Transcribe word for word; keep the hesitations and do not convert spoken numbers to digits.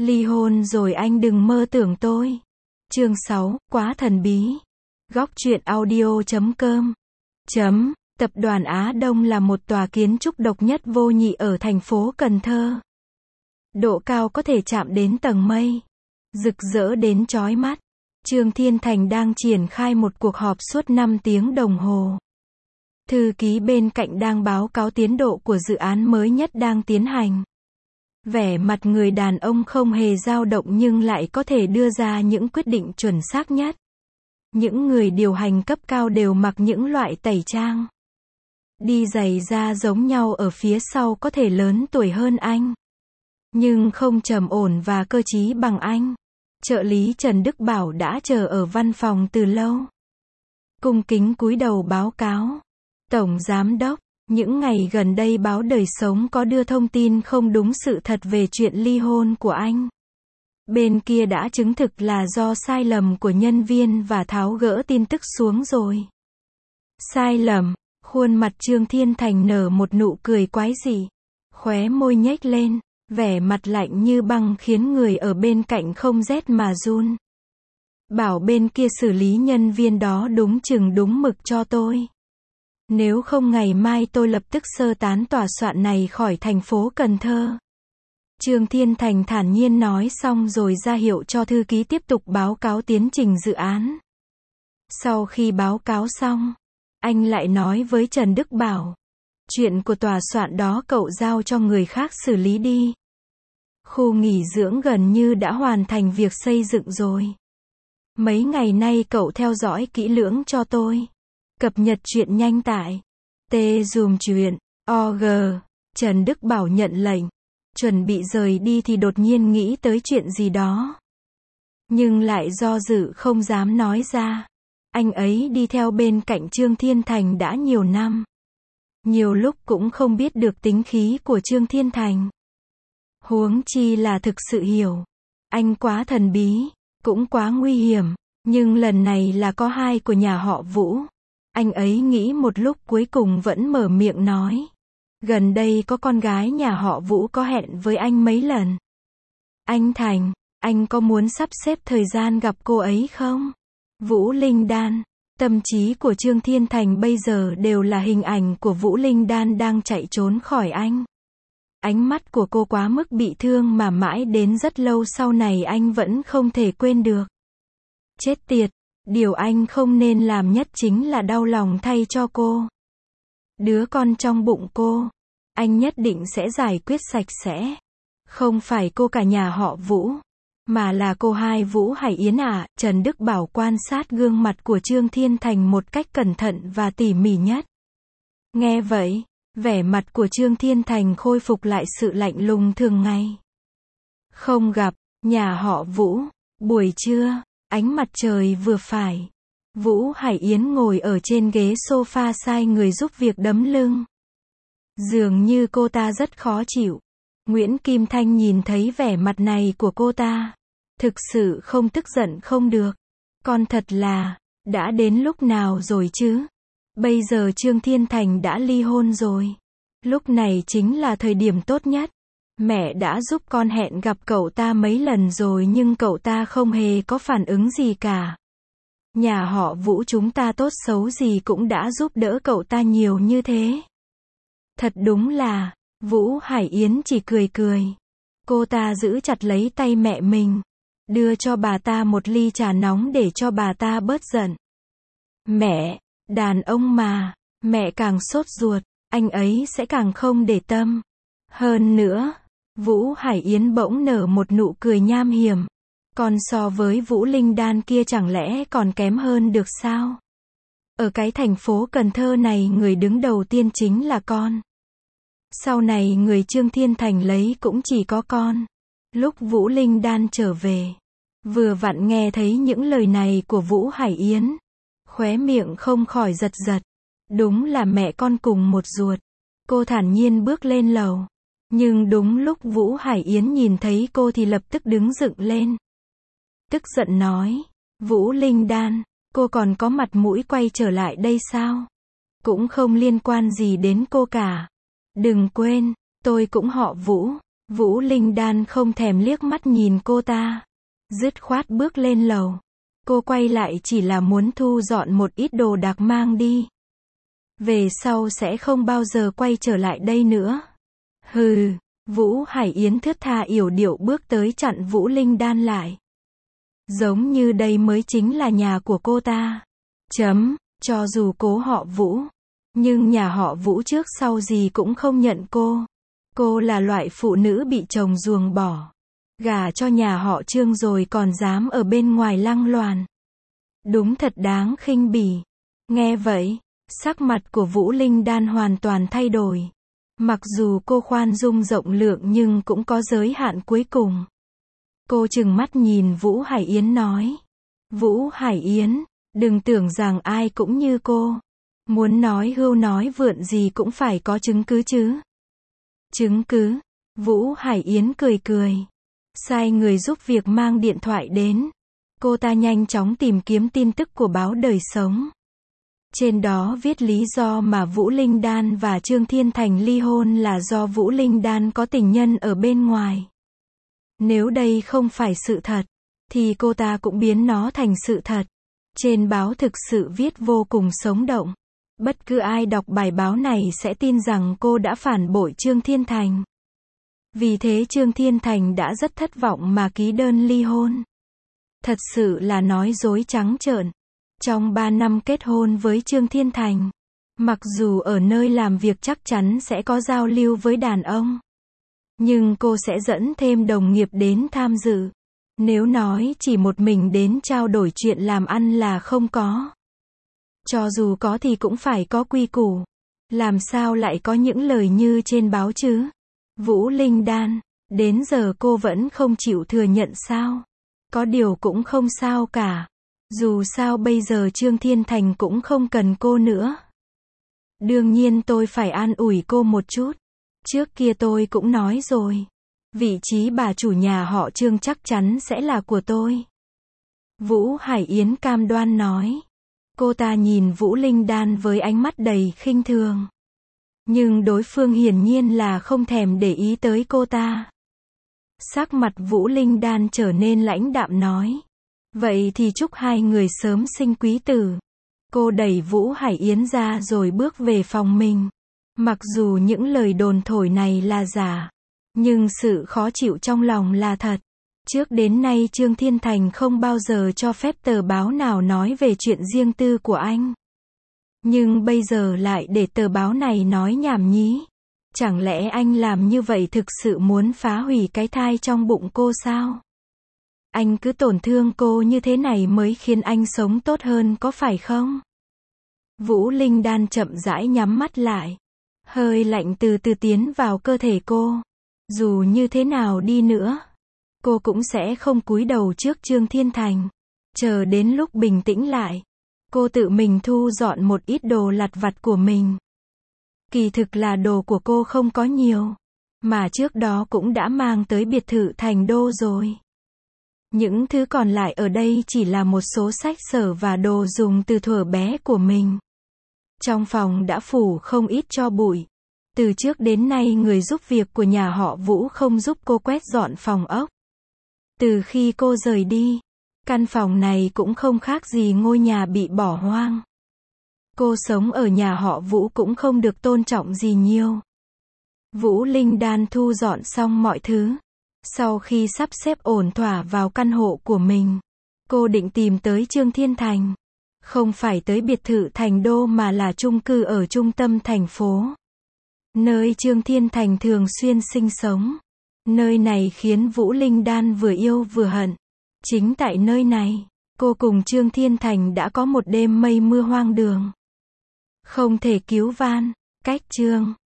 Ly hôn rồi anh đừng mơ tưởng tôi. Chương sáu, quá thần bí. Góc truyện audio chấm com. Chấm, Tập đoàn Á Đông là một tòa kiến trúc độc nhất vô nhị ở thành phố Cần Thơ. Độ cao có thể chạm đến tầng mây. Rực rỡ đến chói mắt. Trương Thiên Thành đang triển khai một cuộc họp suốt năm tiếng đồng hồ. Thư ký bên cạnh đang báo cáo tiến độ của dự án mới nhất đang tiến hành. Vẻ mặt người đàn ông không hề dao động nhưng lại có thể đưa ra những quyết định chuẩn xác nhất. Những người điều hành cấp cao đều mặc những loại tẩy trang. Đi giày da giống nhau ở phía sau có thể lớn tuổi hơn anh. Nhưng không trầm ổn và cơ trí bằng anh. Trợ lý Trần Đức Bảo đã chờ ở văn phòng từ lâu. Cung kính cúi đầu báo cáo. Tổng Giám đốc, những ngày gần đây báo Đời Sống có đưa thông tin không đúng sự thật về chuyện ly hôn của anh. Bên kia đã chứng thực là do sai lầm của nhân viên và tháo gỡ tin tức xuống rồi. Sai lầm, khuôn mặt Trương Thiên Thành nở một nụ cười quái dị. Khóe môi nhếch lên, vẻ mặt lạnh như băng khiến người ở bên cạnh không rét mà run. Bảo bên kia xử lý nhân viên đó đúng chừng đúng mực cho tôi. Nếu không ngày mai tôi lập tức sơ tán tòa soạn này khỏi thành phố Cần Thơ. Trương Thiên Thành thản nhiên nói xong rồi ra hiệu cho thư ký tiếp tục báo cáo tiến trình dự án. Sau khi báo cáo xong, anh lại nói với Trần Đức Bảo. Chuyện của tòa soạn đó cậu giao cho người khác xử lý đi. Khu nghỉ dưỡng gần như đã hoàn thành việc xây dựng rồi. Mấy ngày nay cậu theo dõi kỹ lưỡng cho tôi. Cập nhật chuyện nhanh tại T dùm chuyện o g. Trần Đức Bảo nhận lệnh. Chuẩn bị rời đi thì đột nhiên nghĩ tới chuyện gì đó. Nhưng lại do dự không dám nói ra. Anh ấy đi theo bên cạnh Trương Thiên Thành đã nhiều năm. Nhiều lúc cũng không biết được tính khí của Trương Thiên Thành. Huống chi là thực sự hiểu. Anh quá thần bí, cũng quá nguy hiểm. Nhưng lần này là có hai của nhà họ Vũ. Anh ấy nghĩ một lúc cuối cùng vẫn mở miệng nói. Gần đây có con gái nhà họ Vũ có hẹn với anh mấy lần. Anh Thành, anh có muốn sắp xếp thời gian gặp cô ấy không? Vũ Linh Đan. Tâm trí của Trương Thiên Thành bây giờ đều là hình ảnh của Vũ Linh Đan đang chạy trốn khỏi anh. Ánh mắt của cô quá mức bị thương mà mãi đến rất lâu sau này anh vẫn không thể quên được. Chết tiệt, điều anh không nên làm nhất chính là đau lòng thay cho cô. Đứa con trong bụng cô, anh nhất định sẽ giải quyết sạch sẽ. Không phải cô cả nhà họ Vũ, mà là cô hai Vũ Hải Yến à. Trần Đức Bảo quan sát gương mặt của Trương Thiên Thành một cách cẩn thận và tỉ mỉ nhất. Nghe vậy, vẻ mặt của Trương Thiên Thành khôi phục lại sự lạnh lùng thường ngày. Không gặp, nhà họ Vũ, buổi trưa, ánh mặt trời vừa phải. Vũ Hải Yến ngồi ở trên ghế sofa sai người giúp việc đấm lưng. Dường như cô ta rất khó chịu. Nguyễn Kim Thanh nhìn thấy vẻ mặt này của cô ta. Thực sự không tức giận không được. Con thật là, đã đến lúc nào rồi chứ? Bây giờ Trương Thiên Thành đã ly hôn rồi. Lúc này chính là thời điểm tốt nhất. Mẹ đã giúp con hẹn gặp cậu ta mấy lần rồi nhưng cậu ta không hề có phản ứng gì cả. Nhà họ Vũ chúng ta tốt xấu gì cũng đã giúp đỡ cậu ta nhiều như thế. Thật đúng là, Vũ Hải Yến chỉ cười cười. Cô ta giữ chặt lấy tay mẹ mình. Đưa cho bà ta một ly trà nóng để cho bà ta bớt giận. Mẹ, đàn ông mà, mẹ càng sốt ruột, anh ấy sẽ càng không để tâm. Hơn nữa, Vũ Hải Yến bỗng nở một nụ cười nham hiểm. Còn so với Vũ Linh Đan kia chẳng lẽ còn kém hơn được sao? Ở cái thành phố Cần Thơ này người đứng đầu tiên chính là con. Sau này người Trương Thiên Thành lấy cũng chỉ có con. Lúc Vũ Linh Đan trở về, vừa vặn nghe thấy những lời này của Vũ Hải Yến. Khóe miệng không khỏi giật giật. Đúng là mẹ con cùng một ruột. Cô thản nhiên bước lên lầu. Nhưng đúng lúc Vũ Hải Yến nhìn thấy cô thì lập tức đứng dựng lên. Tức giận nói. Vũ Linh Đan, cô còn có mặt mũi quay trở lại đây sao? Cũng không liên quan gì đến cô cả. Đừng quên, tôi cũng họ Vũ. Vũ Linh Đan không thèm liếc mắt nhìn cô ta. Dứt khoát bước lên lầu. Cô quay lại chỉ là muốn thu dọn một ít đồ đạc mang đi. Về sau sẽ không bao giờ quay trở lại đây nữa. Hừ, Vũ Hải Yến thướt tha yểu điệu bước tới chặn Vũ Linh Đan lại. Giống như đây mới chính là nhà của cô ta. Chấm, cho dù cố họ Vũ. Nhưng nhà họ Vũ trước sau gì cũng không nhận cô. Cô là loại phụ nữ bị chồng ruồng bỏ. Gả cho nhà họ Trương rồi còn dám ở bên ngoài lăng loàn. Đúng thật đáng khinh bỉ. Nghe vậy, sắc mặt của Vũ Linh Đan hoàn toàn thay đổi. Mặc dù cô khoan dung rộng lượng nhưng cũng có giới hạn cuối cùng. Cô trừng mắt nhìn Vũ Hải Yến nói. Vũ Hải Yến, đừng tưởng rằng ai cũng như cô. Muốn nói hưu nói vượn gì cũng phải có chứng cứ chứ. Chứng cứ? Vũ Hải Yến cười cười. Sai người giúp việc mang điện thoại đến. Cô ta nhanh chóng tìm kiếm tin tức của báo Đời Sống. Trên đó viết lý do mà Vũ Linh Đan và Trương Thiên Thành ly hôn là do Vũ Linh Đan có tình nhân ở bên ngoài. Nếu đây không phải sự thật, thì cô ta cũng biến nó thành sự thật. Trên báo thực sự viết vô cùng sống động. Bất cứ ai đọc bài báo này sẽ tin rằng cô đã phản bội Trương Thiên Thành. Vì thế Trương Thiên Thành đã rất thất vọng mà ký đơn ly hôn. Thật sự là nói dối trắng trợn. Trong ba năm kết hôn với Trương Thiên Thành, mặc dù ở nơi làm việc chắc chắn sẽ có giao lưu với đàn ông, nhưng cô sẽ dẫn thêm đồng nghiệp đến tham dự. Nếu nói chỉ một mình đến trao đổi chuyện làm ăn là không có. Cho dù có thì cũng phải có quy củ. Làm sao lại có những lời như trên báo chứ? Vũ Linh Đan, đến giờ cô vẫn không chịu thừa nhận sao? Có điều cũng không sao cả. Dù sao bây giờ Trương Thiên Thành cũng không cần cô nữa. Đương nhiên tôi phải an ủi cô một chút. Trước kia tôi cũng nói rồi. Vị trí bà chủ nhà họ Trương chắc chắn sẽ là của tôi. Vũ Hải Yến cam đoan nói. Cô ta nhìn Vũ Linh Đan với ánh mắt đầy khinh thường. Nhưng đối phương hiển nhiên là không thèm để ý tới cô ta. Sắc mặt Vũ Linh Đan trở nên lãnh đạm nói. Vậy thì chúc hai người sớm sinh quý tử. Cô đẩy Vũ Hải Yến ra rồi bước về phòng mình. Mặc dù những lời đồn thổi này là giả, nhưng sự khó chịu trong lòng là thật. Trước đến nay Trương Thiên Thành không bao giờ cho phép tờ báo nào nói về chuyện riêng tư của anh. Nhưng bây giờ lại để tờ báo này nói nhảm nhí. Chẳng lẽ anh làm như vậy thực sự muốn phá hủy cái thai trong bụng cô sao? Anh cứ tổn thương cô như thế này mới khiến anh sống tốt hơn có phải không? Vũ Linh Đan chậm rãi nhắm mắt lại. Hơi lạnh từ từ tiến vào cơ thể cô. Dù như thế nào đi nữa, cô cũng sẽ không cúi đầu trước Trương Thiên Thành. Chờ đến lúc bình tĩnh lại, cô tự mình thu dọn một ít đồ lặt vặt của mình. Kỳ thực là đồ của cô không có nhiều, mà trước đó cũng đã mang tới biệt thự Thành Đô rồi. Những thứ còn lại ở đây chỉ là một số sách sở và đồ dùng từ thuở bé của mình. Trong phòng đã phủ không ít tro bụi. Từ trước đến nay người giúp việc của nhà họ Vũ không giúp cô quét dọn phòng ốc. Từ khi cô rời đi, căn phòng này cũng không khác gì ngôi nhà bị bỏ hoang. Cô sống ở nhà họ Vũ cũng không được tôn trọng gì nhiều. Vũ Linh Đan thu dọn xong mọi thứ. Sau khi sắp xếp ổn thỏa vào căn hộ của mình, cô định tìm tới Trương Thiên Thành. Không phải tới biệt thự Thành Đô mà là chung cư ở trung tâm thành phố. Nơi Trương Thiên Thành thường xuyên sinh sống. Nơi này khiến Vũ Linh Đan vừa yêu vừa hận. Chính tại nơi này, cô cùng Trương Thiên Thành đã có một đêm mây mưa hoang đường. Không thể cứu van, cách Trương